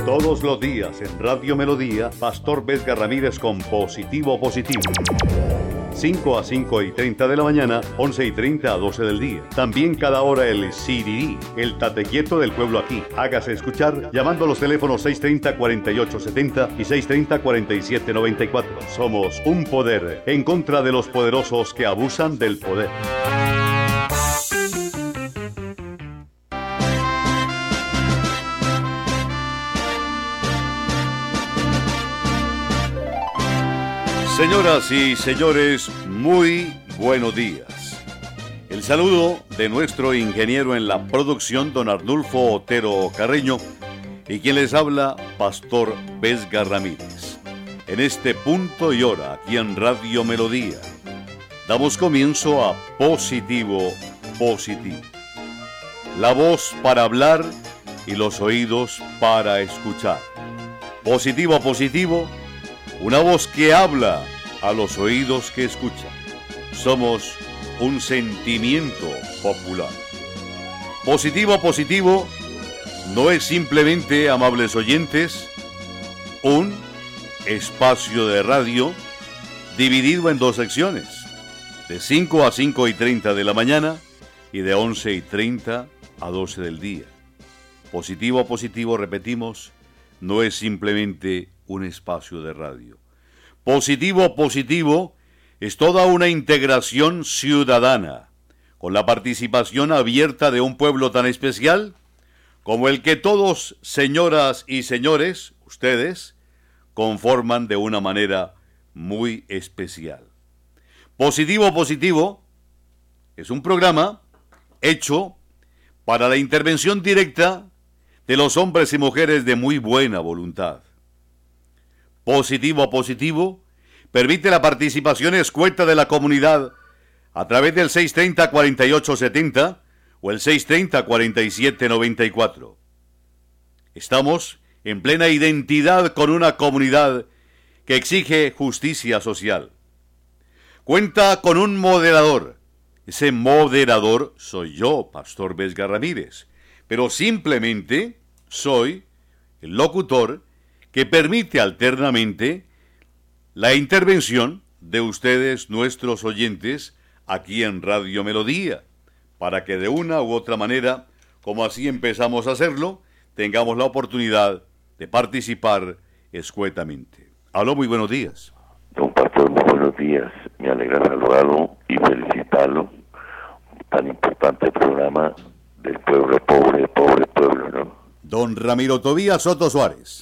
Todos los días en Radio Melodía, Pastor Vesga Ramírez con Positivo Positivo. 5 a 5:30 de la mañana, 11:30 a 12 del día. También cada hora el CDD, el tatequieto del pueblo aquí. Hágase escuchar llamando a los teléfonos 630-4870 y 630-4794. Somos un poder en contra de los poderosos que abusan del poder. Señoras y señores, muy buenos días. El saludo de nuestro ingeniero en la producción, don Arnulfo Otero Carreño, y quien les habla, Pastor Vesga Ramírez. En este punto y hora, aquí en Radio Melodía, damos comienzo a Positivo Positivo. La voz para hablar y los oídos para escuchar. Positivo Positivo, una voz que habla a los oídos que escuchan. Somos un sentimiento popular. Positivo Positivo no es simplemente, amables oyentes, un espacio de radio dividido en dos secciones, de 5 a 5:30 de la mañana y de 11:30 a 12 del día. Positivo Positivo, repetimos, no es simplemente un espacio de radio. Positivo Positivo es toda una integración ciudadana, con la participación abierta de un pueblo tan especial como el que todos, señoras y señores, ustedes, conforman de una manera muy especial. Positivo Positivo es un programa hecho para la intervención directa de los hombres y mujeres de muy buena voluntad. Positivo Positivo permite la participación escueta de la comunidad a través del 630-4870 o el 630-4794. Estamos en plena identidad con una comunidad que exige justicia social. Cuenta con un moderador. Ese moderador soy yo, Pastor Vesga Ramírez, pero simplemente soy el locutor que permite alternamente la intervención de ustedes, nuestros oyentes, aquí en Radio Melodía, para que de una u otra manera, como así empezamos a hacerlo, tengamos la oportunidad de participar escuetamente. Aló, muy buenos días. Don Pastor, muy buenos días. Me alegra saludarlo y felicitarlo. Tan importante programa del pueblo pobre pueblo, ¿no? Don Ramiro Tobías Soto Suárez.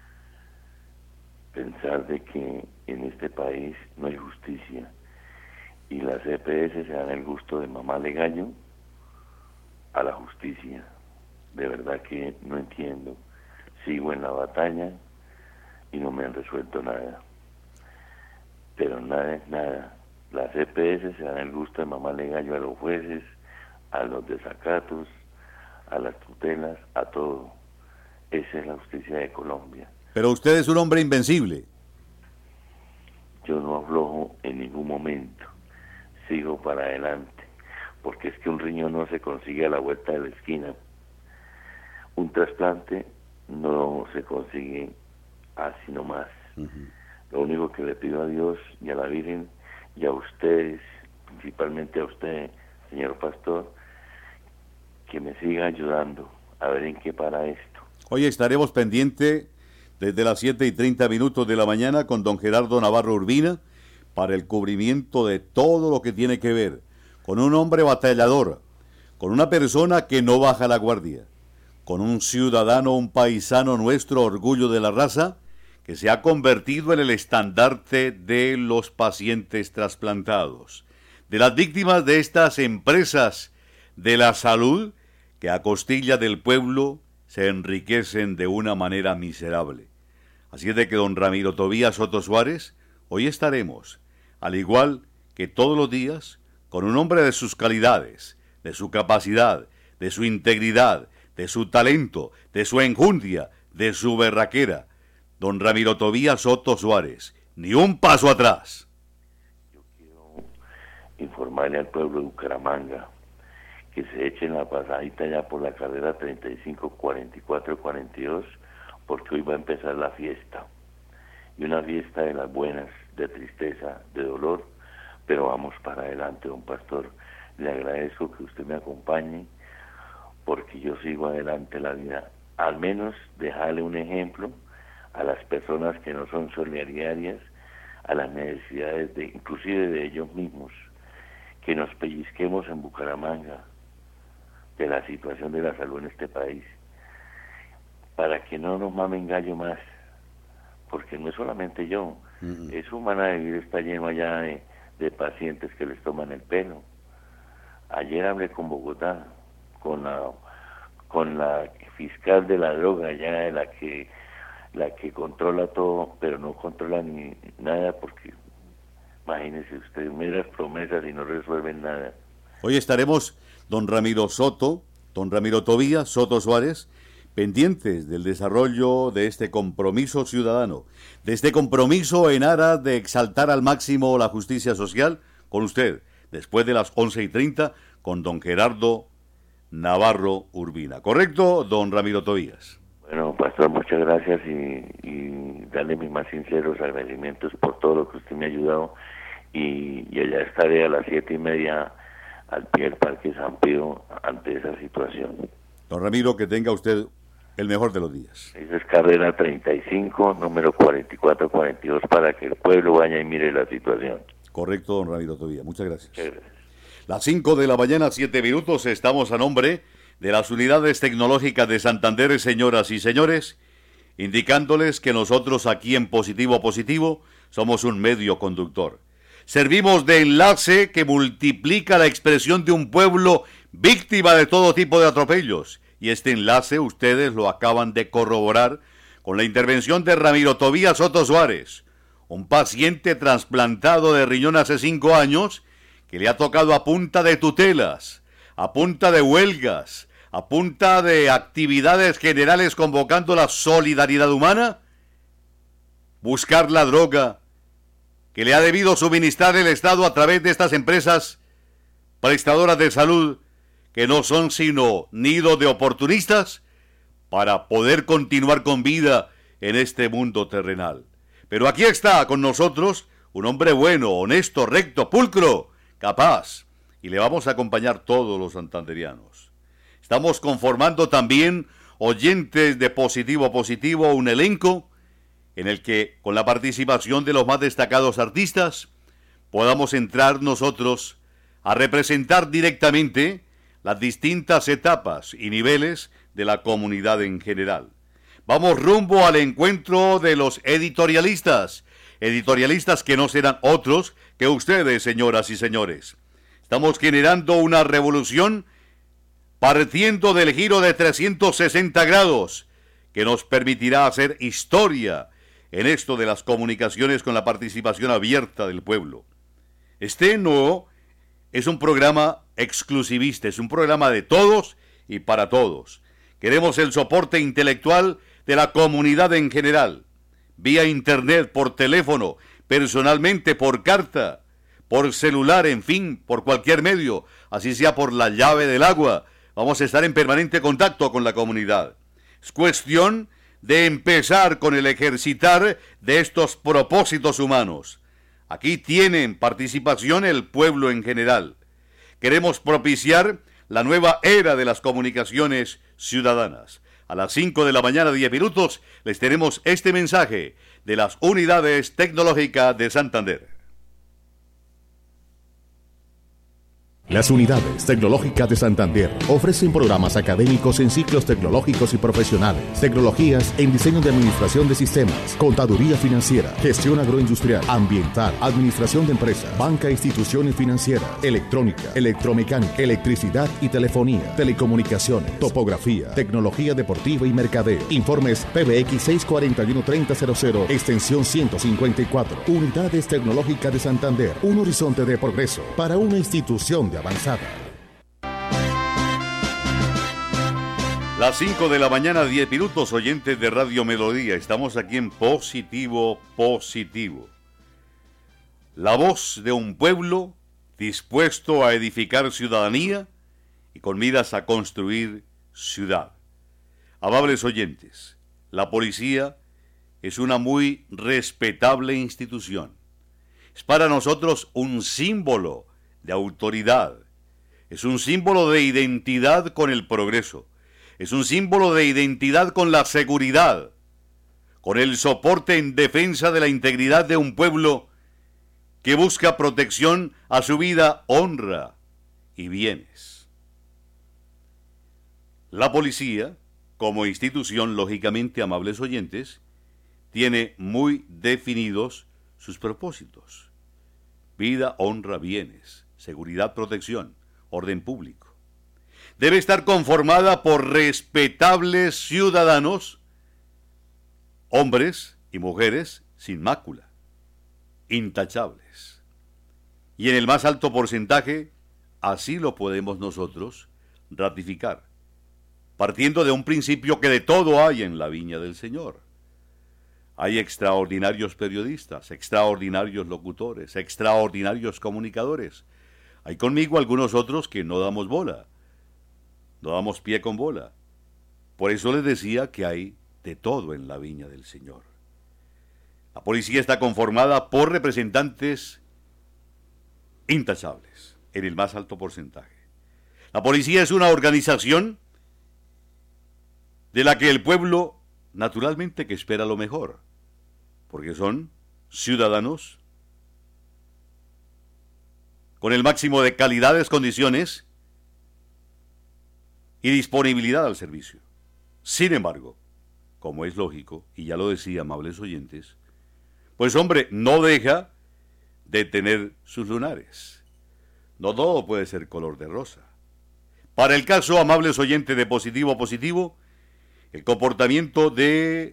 Pensar de que en este país no hay justicia y las EPS se dan el gusto de mamarle gallo a la justicia. De verdad que no entiendo. Sigo en la batalla y no me han resuelto nada. Pero nada es nada. Las EPS se dan el gusto de mamarle gallo a los jueces, a los desacatos, a las tutelas, a todo. Esa es la justicia de Colombia. Pero usted es un hombre invencible. Yo no aflojo en ningún momento. Sigo para adelante. Porque es que un riñón no se consigue a la vuelta de la esquina. Un trasplante no se consigue así nomás. Lo único que le pido a Dios y a la Virgen y a ustedes, principalmente a usted, señor pastor, que me siga ayudando a ver en qué para esto. Hoy estaremos pendientes desde las 7:30 de la mañana con don Gerardo Navarro Urbina para el cubrimiento de todo lo que tiene que ver con un hombre batallador, con una persona que no baja la guardia, con un ciudadano, un paisano nuestro, orgullo de la raza, que se ha convertido en el estandarte de los pacientes trasplantados, de las víctimas de estas empresas de la salud que a costilla del pueblo se enriquecen de una manera miserable. Así es de que don Ramiro Tobías Soto Suárez, hoy estaremos, al igual que todos los días, con un hombre de sus calidades, de su capacidad, de su integridad, de su talento, de su enjundia, de su berraquera. Don Ramiro Tobías Soto Suárez, ni un paso atrás. Yo quiero informarle al pueblo de Bucaramanga que se echen la pasadita ya por la carrera 35, 44, 42 porque hoy va a empezar la fiesta, y una fiesta de las buenas, de tristeza, de dolor, pero vamos para adelante, don Pastor. Le agradezco que usted me acompañe, porque yo sigo adelante en la vida, al menos dejarle un ejemplo a las personas que no son solidarias, a las necesidades de, inclusive de ellos mismos, que nos pellizquemos en Bucaramanga de la situación de la salud en este país, para que no nos mamen gallo más, porque no es solamente yo, eso van a vivir, está lleno allá de pacientes que les toman el pelo. Ayer hablé con Bogotá, con la fiscal de la droga, ya la que controla todo, pero no controla ni nada, porque imagínese usted, meras promesas y no resuelven nada. Hoy estaremos don Ramiro Soto, don Ramiro Tobías Soto Suárez, pendientes del desarrollo de este compromiso ciudadano, de este compromiso en aras de exaltar al máximo la justicia social, con usted, después de las 11:30, con don Gerardo Navarro Urbina. ¿Correcto, don Ramiro Tobías? Bueno, Pastor, muchas gracias y darle mis más sinceros agradecimientos por todo lo que usted me ha ayudado, y allá estaré a las 7:30 al pie del Parque San Pío ante esa situación. Don Ramiro, que tenga usted el mejor de los días. Esa es carrera 35, número 4442, para que el pueblo vaya y mire la situación. Correcto, don Ramiro Tobías. Muchas gracias. Muchas gracias. Las 5 de la mañana, 7 minutos, estamos a nombre de las unidades tecnológicas de Santander, señoras y señores, indicándoles que nosotros aquí en Positivo Positivo somos un medio conductor. Servimos de enlace que multiplica la expresión de un pueblo víctima de todo tipo de atropellos. Y este enlace ustedes lo acaban de corroborar con la intervención de Ramiro Tobías Soto Suárez, un paciente trasplantado de riñón hace 5 años que le ha tocado a punta de tutelas, a punta de huelgas, a punta de actividades generales convocando la solidaridad humana, buscar la droga que le ha debido suministrar el Estado a través de estas empresas prestadoras de salud, que no son sino nido de oportunistas para poder continuar con vida en este mundo terrenal. Pero aquí está con nosotros un hombre bueno, honesto, recto, pulcro, capaz, y le vamos a acompañar todos los santanderianos. Estamos conformando también, oyentes de Positivo Positivo, un elenco en el que, con la participación de los más destacados artistas, podamos entrar nosotros a representar directamente las distintas etapas y niveles de la comunidad en general. Vamos rumbo al encuentro de los editorialistas que no serán otros que ustedes, señoras y señores. Estamos generando una revolución partiendo del giro de 360 grados que nos permitirá hacer historia en esto de las comunicaciones con la participación abierta del pueblo. Este no es un programa exclusivista, es un programa de todos y para todos. Queremos el soporte intelectual de la comunidad en general, vía internet, por teléfono, personalmente, por carta, por celular, en fin, por cualquier medio, así sea por la llave del agua. Vamos a estar en permanente contacto con la comunidad. Es cuestión de empezar con el ejercitar de estos propósitos humanos. Aquí tienen participación el pueblo en general. Queremos propiciar la nueva era de las comunicaciones ciudadanas. A las 5 de la mañana, 10 minutos, les tenemos este mensaje de las unidades tecnológicas de Santander. Las unidades tecnológicas de Santander ofrecen programas académicos en ciclos tecnológicos y profesionales, tecnologías en diseño de administración de sistemas, contaduría financiera, gestión agroindustrial, ambiental, administración de empresas, banca e instituciones financieras, electrónica, electromecánica, electricidad y telefonía, telecomunicaciones, topografía, tecnología deportiva y mercadeo. Informes PBX 641-3000, extensión 154. Unidades tecnológicas de Santander, un horizonte de progreso para una institución de avanzada. Las 5 de la mañana, 10 minutos, oyentes de Radio Melodía. Estamos aquí en Positivo Positivo. La voz de un pueblo dispuesto a edificar ciudadanía y con miras a construir ciudad. Amables oyentes, La policía es una muy respetable institución. Es para nosotros un símbolo de autoridad. Es un símbolo de identidad con el progreso. Es un símbolo de identidad con la seguridad, con el soporte en defensa de la integridad de un pueblo que busca protección a su vida, honra y bienes. La policía, como institución, lógicamente, amables oyentes, tiene muy definidos sus propósitos: vida, honra, bienes, seguridad, protección, orden público. Debe estar conformada por respetables ciudadanos, hombres y mujeres sin mácula, intachables. Y en el más alto porcentaje, así lo podemos nosotros ratificar, partiendo de un principio que de todo hay en la viña del Señor. Hay extraordinarios periodistas, extraordinarios locutores, extraordinarios comunicadores. Hay conmigo algunos otros que no damos bola, no damos pie con bola. Por eso les decía que hay de todo en la viña del Señor. La policía está conformada por representantes intachables, en el más alto porcentaje. La policía es una organización de la que el pueblo naturalmente que espera lo mejor, porque son ciudadanos con el máximo de calidades, condiciones y disponibilidad al servicio. Sin embargo, como es lógico, y ya lo decía, amables oyentes, pues hombre, no deja de tener sus lunares. No todo puede ser color de rosa. Para el caso, amables oyentes, de positivo a positivo, el comportamiento de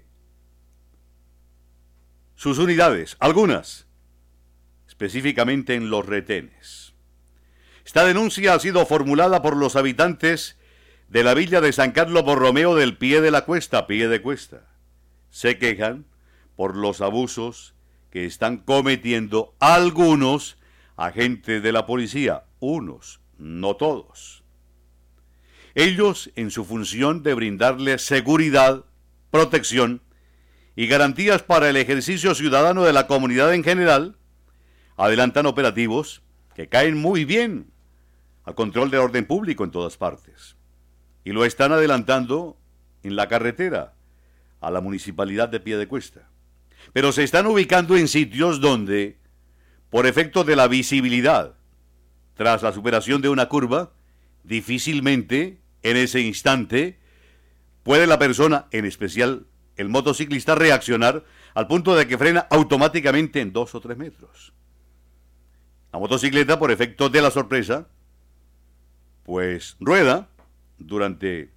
sus unidades, algunas, específicamente en los retenes. Esta denuncia ha sido formulada por los habitantes de la villa de San Carlos Borromeo del Pie de Cuesta. Se quejan por los abusos que están cometiendo algunos agentes de la policía, unos, no todos. Ellos, en su función de brindarle seguridad, protección y garantías para el ejercicio ciudadano de la comunidad en general, adelantan operativos que caen muy bien al control del orden público en todas partes. Y lo están adelantando en la carretera a la municipalidad de Piedecuesta. Pero se están ubicando en sitios donde, por efecto de la visibilidad, tras la superación de una curva, difícilmente en ese instante puede la persona, en especial el motociclista, reaccionar al punto de que frena automáticamente en 2 o 3 metros. La motocicleta, por efecto de la sorpresa, pues rueda durante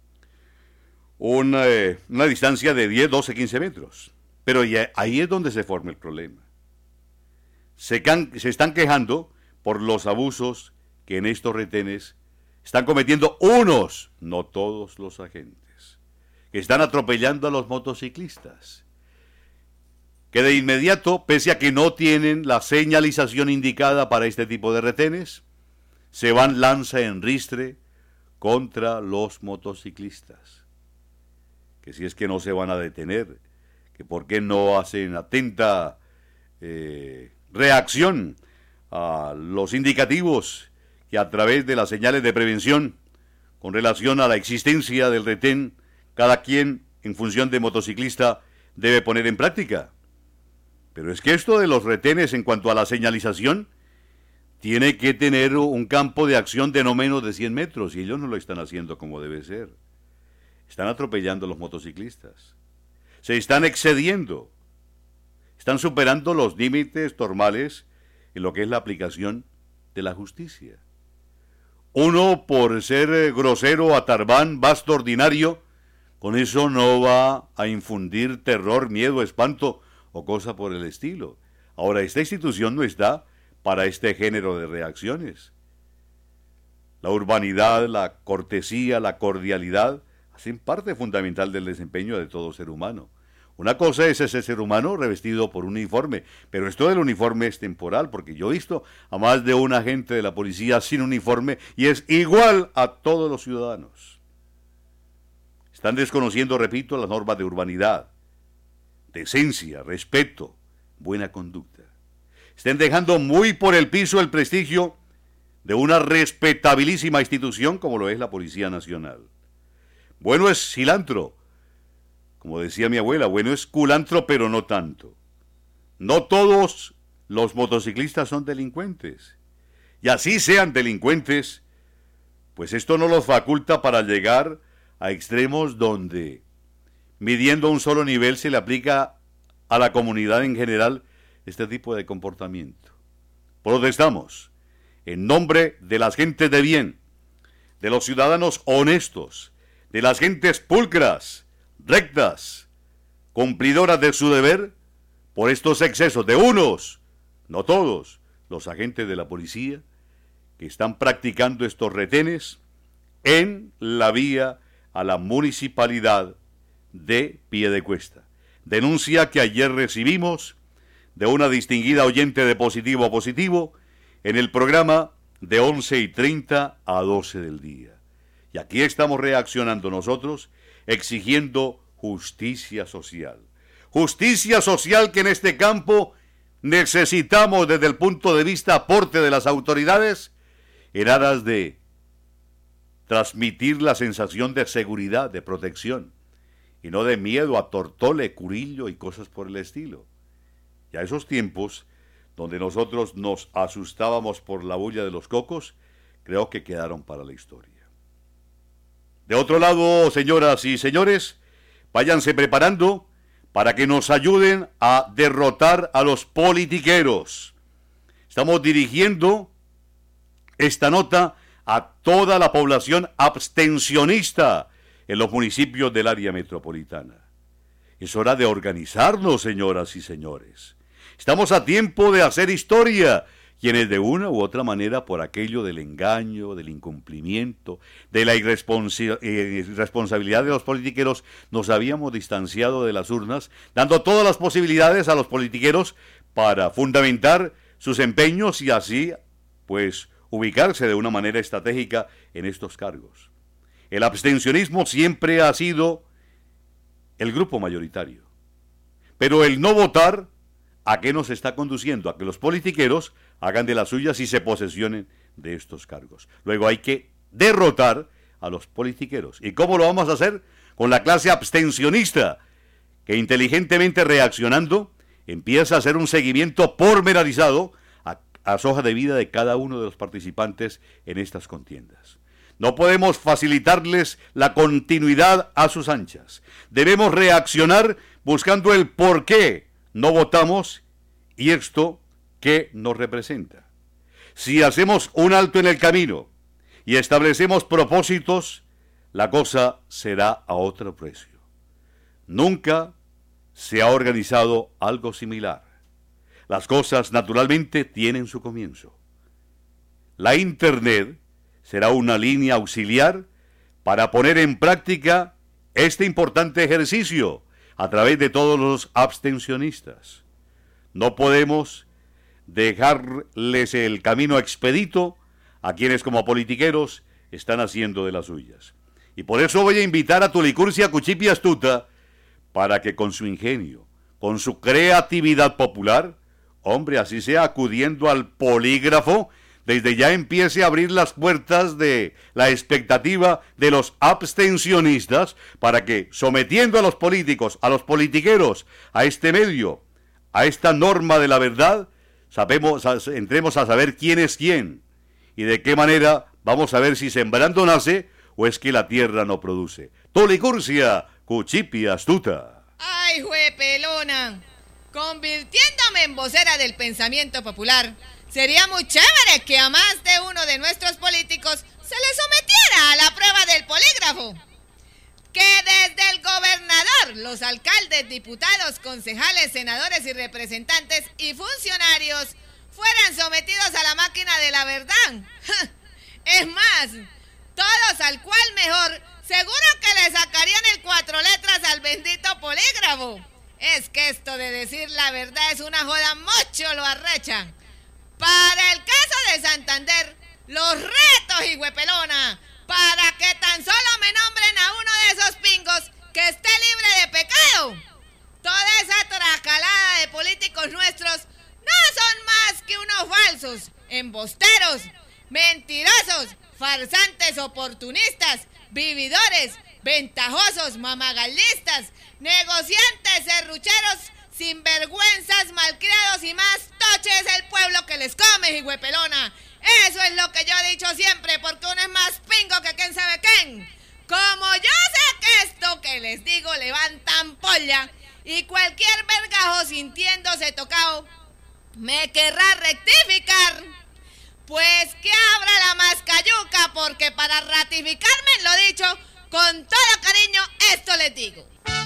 una distancia de 10, 12, 15 metros. Pero ahí es donde se forma el problema. Se están quejando por los abusos que en estos retenes están cometiendo unos, no todos los agentes, que están atropellando a los motociclistas, que de inmediato, pese a que no tienen la señalización indicada para este tipo de retenes, se van lanza en ristre contra los motociclistas, que si es que no se van a detener, que por qué no hacen atenta reacción a los indicativos que a través de las señales de prevención con relación a la existencia del retén, cada quien en función de motociclista debe poner en práctica. Pero es que esto de los retenes en cuanto a la señalización tiene que tener un campo de acción de no menos de 100 metros y ellos no lo están haciendo como debe ser. Están atropellando a los motociclistas. Se están excediendo. Están superando los límites normales en lo que es la aplicación de la justicia. Uno, por ser grosero, atarbán, vasto, ordinario, con eso no va a infundir terror, miedo, espanto o cosa por el estilo. Ahora, esta institución no está para este género de reacciones. La urbanidad, la cortesía, la cordialidad hacen parte fundamental del desempeño de todo ser humano. Una cosa es ese ser humano revestido por un uniforme, pero esto del uniforme es temporal, porque yo he visto a más de un agente de la policía sin uniforme y es igual a todos los ciudadanos. Están desconociendo, repito, las normas de urbanidad, decencia, respeto, buena conducta. Están dejando muy por el piso el prestigio de una respetabilísima institución como lo es la Policía Nacional. Bueno es cilantro, como decía mi abuela, bueno es culantro, pero no tanto. No todos los motociclistas son delincuentes. Y así sean delincuentes, pues esto no los faculta para llegar a extremos donde, midiendo un solo nivel, se le aplica a la comunidad en general este tipo de comportamiento. Protestamos en nombre de las gentes de bien, de los ciudadanos honestos, de las gentes pulcras, rectas, cumplidoras de su deber, por estos excesos de unos, no todos, los agentes de la policía, que están practicando estos retenes en la vía a la municipalidad de Piedecuesta. Denuncia que ayer recibimos de una distinguida oyente de Positivo a Positivo en el programa de 11:30 a 12 del día. Y aquí estamos reaccionando nosotros, exigiendo justicia social. Justicia social que en este campo necesitamos desde el punto de vista aporte de las autoridades en aras de transmitir la sensación de seguridad, de protección, y no de miedo a tortole, curillo y cosas por el estilo. Ya esos tiempos donde nosotros nos asustábamos por la bulla de los cocos, creo que quedaron para la historia. De otro lado, señoras y señores, váyanse preparando para que nos ayuden a derrotar a los politiqueros. Estamos dirigiendo esta nota a toda la población abstencionista en los municipios del área metropolitana. Es hora de organizarnos, señoras y señores. Estamos a tiempo de hacer historia, quienes de una u otra manera, por aquello del engaño, del incumplimiento, de la irresponsabilidad de los politiqueros, nos habíamos distanciado de las urnas, dando todas las posibilidades a los politiqueros para fundamentar sus empeños y así, pues, ubicarse de una manera estratégica en estos cargos. El abstencionismo siempre ha sido el grupo mayoritario. Pero el no votar, ¿a qué nos está conduciendo? A que los politiqueros hagan de las suyas y se posesionen de estos cargos. Luego hay que derrotar a los politiqueros. ¿Y cómo lo vamos a hacer? Con la clase abstencionista, que inteligentemente reaccionando, empieza a hacer un seguimiento pormenorizado a las hojas de vida de cada uno de los participantes en estas contiendas. No podemos facilitarles la continuidad a sus anchas. Debemos reaccionar buscando el por qué no votamos y esto qué nos representa. Si hacemos un alto en el camino y establecemos propósitos, la cosa será a otro precio. Nunca se ha organizado algo similar. Las cosas naturalmente tienen su comienzo. La Internet será una línea auxiliar para poner en práctica este importante ejercicio a través de todos los abstencionistas. No podemos dejarles el camino expedito a quienes como politiqueros están haciendo de las suyas. Y por eso voy a invitar a Tulicurcia Cuchipi Astuta para que con su ingenio, con su creatividad popular, hombre, así sea acudiendo al polígrafo, desde ya empiece a abrir las puertas de la expectativa de los abstencionistas para que, sometiendo a los políticos, a los politiqueros, a este medio, a esta norma de la verdad, entremos a saber quién es quién y de qué manera vamos a ver si sembrando nace o es que la tierra no produce. Tulicurcia Cuchipi Astuta. ¡Ay, juepelona! Convirtiéndome en vocera del pensamiento popular, sería muy chévere que a más de uno de nuestros políticos se le sometiera a la prueba del polígrafo. Que desde el gobernador, los alcaldes, diputados, concejales, senadores y representantes y funcionarios fueran sometidos a la máquina de la verdad. Es más, todos al cual mejor, seguro que le sacarían el 4 letras al bendito polígrafo. Es que esto de decir la verdad es una joda, mucho lo arrechan. Para el caso de Santander, los retos, hijuepelona, para que tan solo me nombren a uno de esos pingos que esté libre de pecado. Toda esa tracalada de políticos nuestros no son más que unos falsos, embusteros, mentirosos, farsantes, oportunistas, vividores, ventajosos, mamagallistas, negociantes, serrucheros, sinvergüenzas, malcriados y más toches el pueblo que les come, hijuepelona. Eso es lo que yo he dicho siempre, porque uno es más pingo que quién sabe quién. Como yo sé que esto que les digo levantan polla, y cualquier vergajo sintiéndose tocado me querrá rectificar, pues que abra la mascayuca, porque para ratificarme en lo dicho, con todo cariño, esto les digo.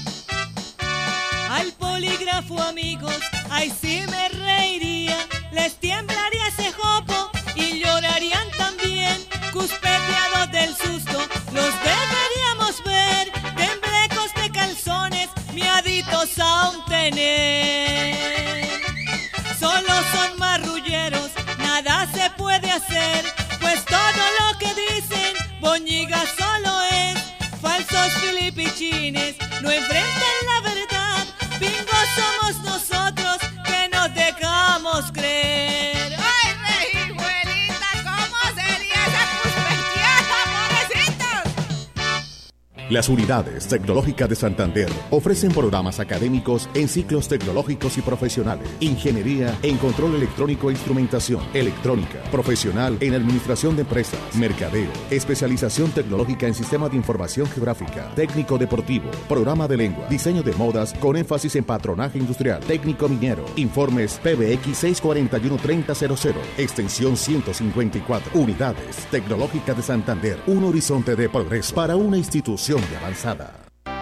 Al polígrafo, amigos, ay sí me reiría, les temblaría ese jopo y llorarían también, cuspeteados del susto, los deberíamos ver, temblecos de calzones, miaditos aún tener. Solo son marrulleros, nada se puede hacer, pues todo lo que dicen, boñiga solo es, falsos filipichines, no enfrentan la verdad, pingos somos nosotros que nos dejamos creer. ¡Ay, rejijuelita! ¿Cómo sería esa cuspeteada, pobrecitos? Las unidades tecnológicas de Santander ofrecen programas académicos en ciclos tecnológicos y profesionales, ingeniería en control electrónico e instrumentación, electrónica, profesional en administración de empresas, mercadeo, especialización tecnológica en sistemas de información geográfica, técnico deportivo, programa de lengua, diseño de modas con énfasis en patronaje industrial, técnico minero. Informes PBX 641-3000, extensión 154. Unidades tecnológicas de Santander, un horizonte de progreso para una institución de avanzada.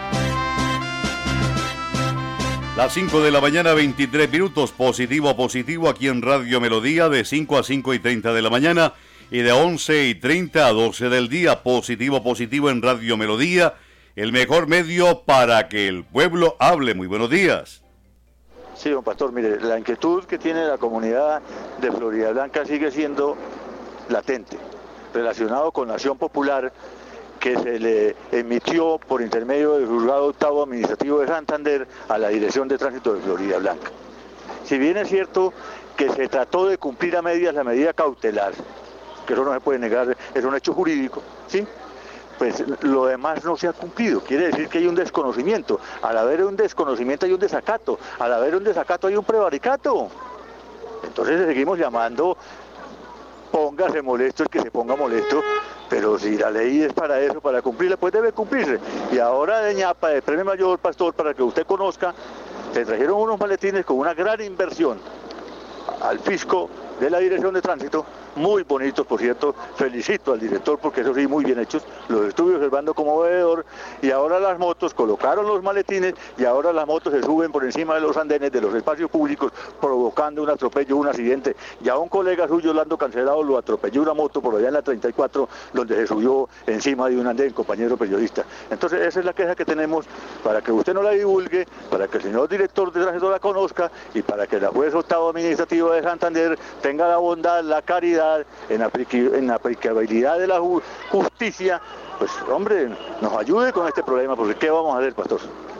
Las 5 de la mañana, 23 minutos, positivo, aquí en Radio Melodía, de 5 a 5 y 30 de la mañana, y de 11 y 30 a 12 del día, positivo en Radio Melodía, el mejor medio para que el pueblo hable. Muy buenos días. Sí, don Pastor, mire, la inquietud que tiene la comunidad de Floridablanca sigue siendo latente, relacionado con la acción popular que se le emitió por intermedio del Juzgado Octavo Administrativo de Santander a la Dirección de Tránsito de Floridablanca. Si bien es cierto que se trató de cumplir a medias la medida cautelar, que eso no se puede negar, es un hecho jurídico, ¿sí? Pues lo demás no se ha cumplido, quiere decir que hay un desconocimiento. Al haber un desconocimiento hay un desacato, al haber un desacato hay un prevaricato. Entonces le seguimos llamando, póngase molesto el que se ponga molesto, pero si la ley es para eso, para cumplirla, pues debe cumplirse. Y ahora de ñapa, de Premio Mayor, Pastor, para que usted conozca, se trajeron unos maletines con una gran inversión al fisco de la Dirección de Tránsito, muy bonitos, por cierto, felicito al director porque eso sí, muy bien hechos, los estuve observando como veedor, y ahora las motos colocaron los maletines y ahora las motos se suben por encima de los andenes de los espacios públicos, provocando un atropello, un accidente. Ya un colega suyo, Orlando Cancelado, lo atropelló una moto por allá en la 34, donde se subió encima de un andén, compañero periodista. Entonces esa es la queja que tenemos, para que usted no la divulgue, para que el señor director de tránsito la conozca, y para que la juez octavo administrativa de Santander tenga la bondad, la caridad, en aplicabilidad de la justicia, pues hombre, nos ayude con este problema, porque ¿qué vamos a hacer, Pastor?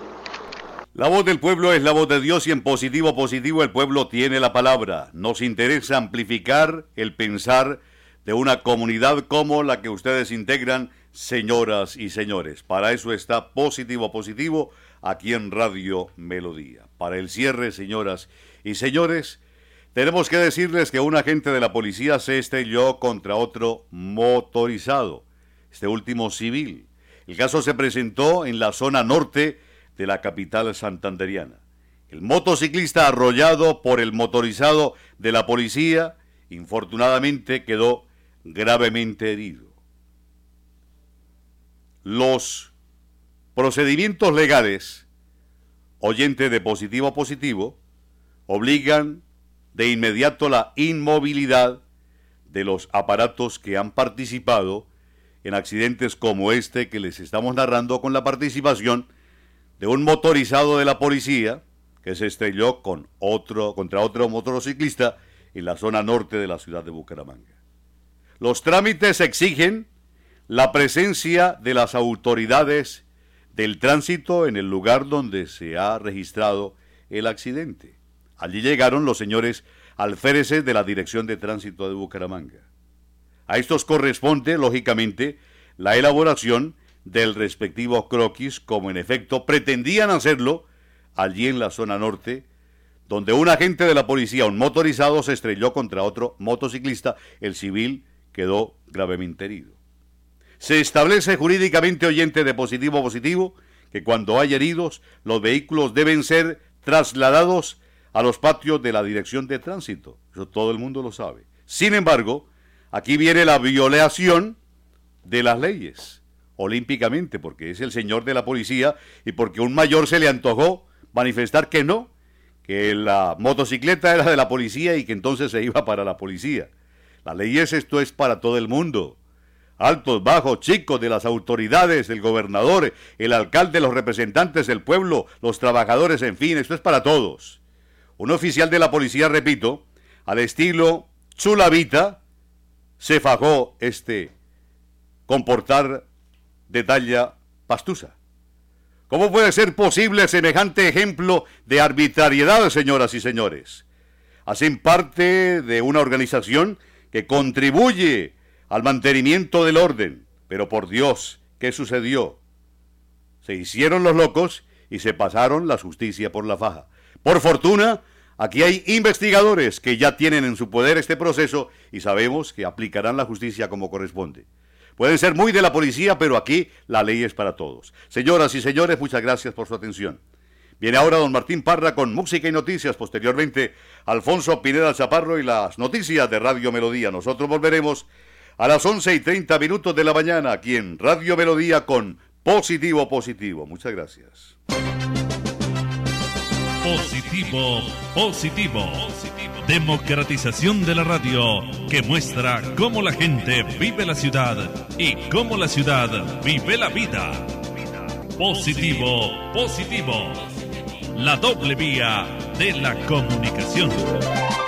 La voz del pueblo es la voz de Dios, y en positivo el pueblo tiene la palabra. Nos interesa amplificar el pensar de una comunidad como la que ustedes integran, señoras y señores. Para eso está positivo aquí en Radio Melodía. Para el cierre, señoras y señores, tenemos que decirles que un agente de la policía se estrelló contra otro motorizado, este último civil. El caso se presentó en la zona norte de la capital santanderiana. El motociclista, arrollado por el motorizado de la policía, infortunadamente quedó gravemente herido. Los procedimientos legales, oyente de positivo, obligan de inmediato la inmovilidad de los aparatos que han participado en accidentes como este que les estamos narrando, con la participación de un motorizado de la policía que se estrelló contra otro motociclista en la zona norte de la ciudad de Bucaramanga. Los trámites exigen la presencia de las autoridades del tránsito en el lugar donde se ha registrado el accidente. Allí llegaron los señores alféreces de la Dirección de Tránsito de Bucaramanga. A estos corresponde, lógicamente, la elaboración del respectivo croquis, como en efecto pretendían hacerlo allí en la zona norte, donde un agente de la policía, un motorizado, se estrelló contra otro motociclista. El civil quedó gravemente herido. Se establece jurídicamente, oyente de Positivo Positivo, que cuando hay heridos, los vehículos deben ser trasladados a los patios de la Dirección de Tránsito. Eso todo el mundo lo sabe. Sin embargo, aquí viene la violación de las leyes, olímpicamente, porque es el señor de la policía y porque un mayor se le antojó manifestar que no, que la motocicleta era de la policía y que entonces se iba para la policía. La ley esto es para todo el mundo. Altos, bajos, chicos, de las autoridades, el gobernador, el alcalde, los representantes del pueblo, los trabajadores, en fin, esto es para todos. Un oficial de la policía, repito, al estilo Chulavita, se fajó comportar de talla pastusa. ¿Cómo puede ser posible semejante ejemplo de arbitrariedad, señoras y señores? Hacen parte de una organización que contribuye al mantenimiento del orden. Pero por Dios, ¿qué sucedió? Se hicieron los locos y se pasaron la justicia por la faja. Por fortuna, aquí hay investigadores que ya tienen en su poder este proceso y sabemos que aplicarán la justicia como corresponde. Pueden ser muy de la policía, pero aquí la ley es para todos. Señoras y señores, muchas gracias por su atención. Viene ahora don Martín Parra con música y noticias. Posteriormente, Alfonso Pineda Chaparro y las noticias de Radio Melodía. Nosotros volveremos a las 11:30 de la mañana aquí en Radio Melodía con Positivo Positivo. Muchas gracias. Positivo Positivo. Democratización de la radio que muestra cómo la gente vive la ciudad y cómo la ciudad vive la vida. Positivo Positivo. La doble vía de la comunicación.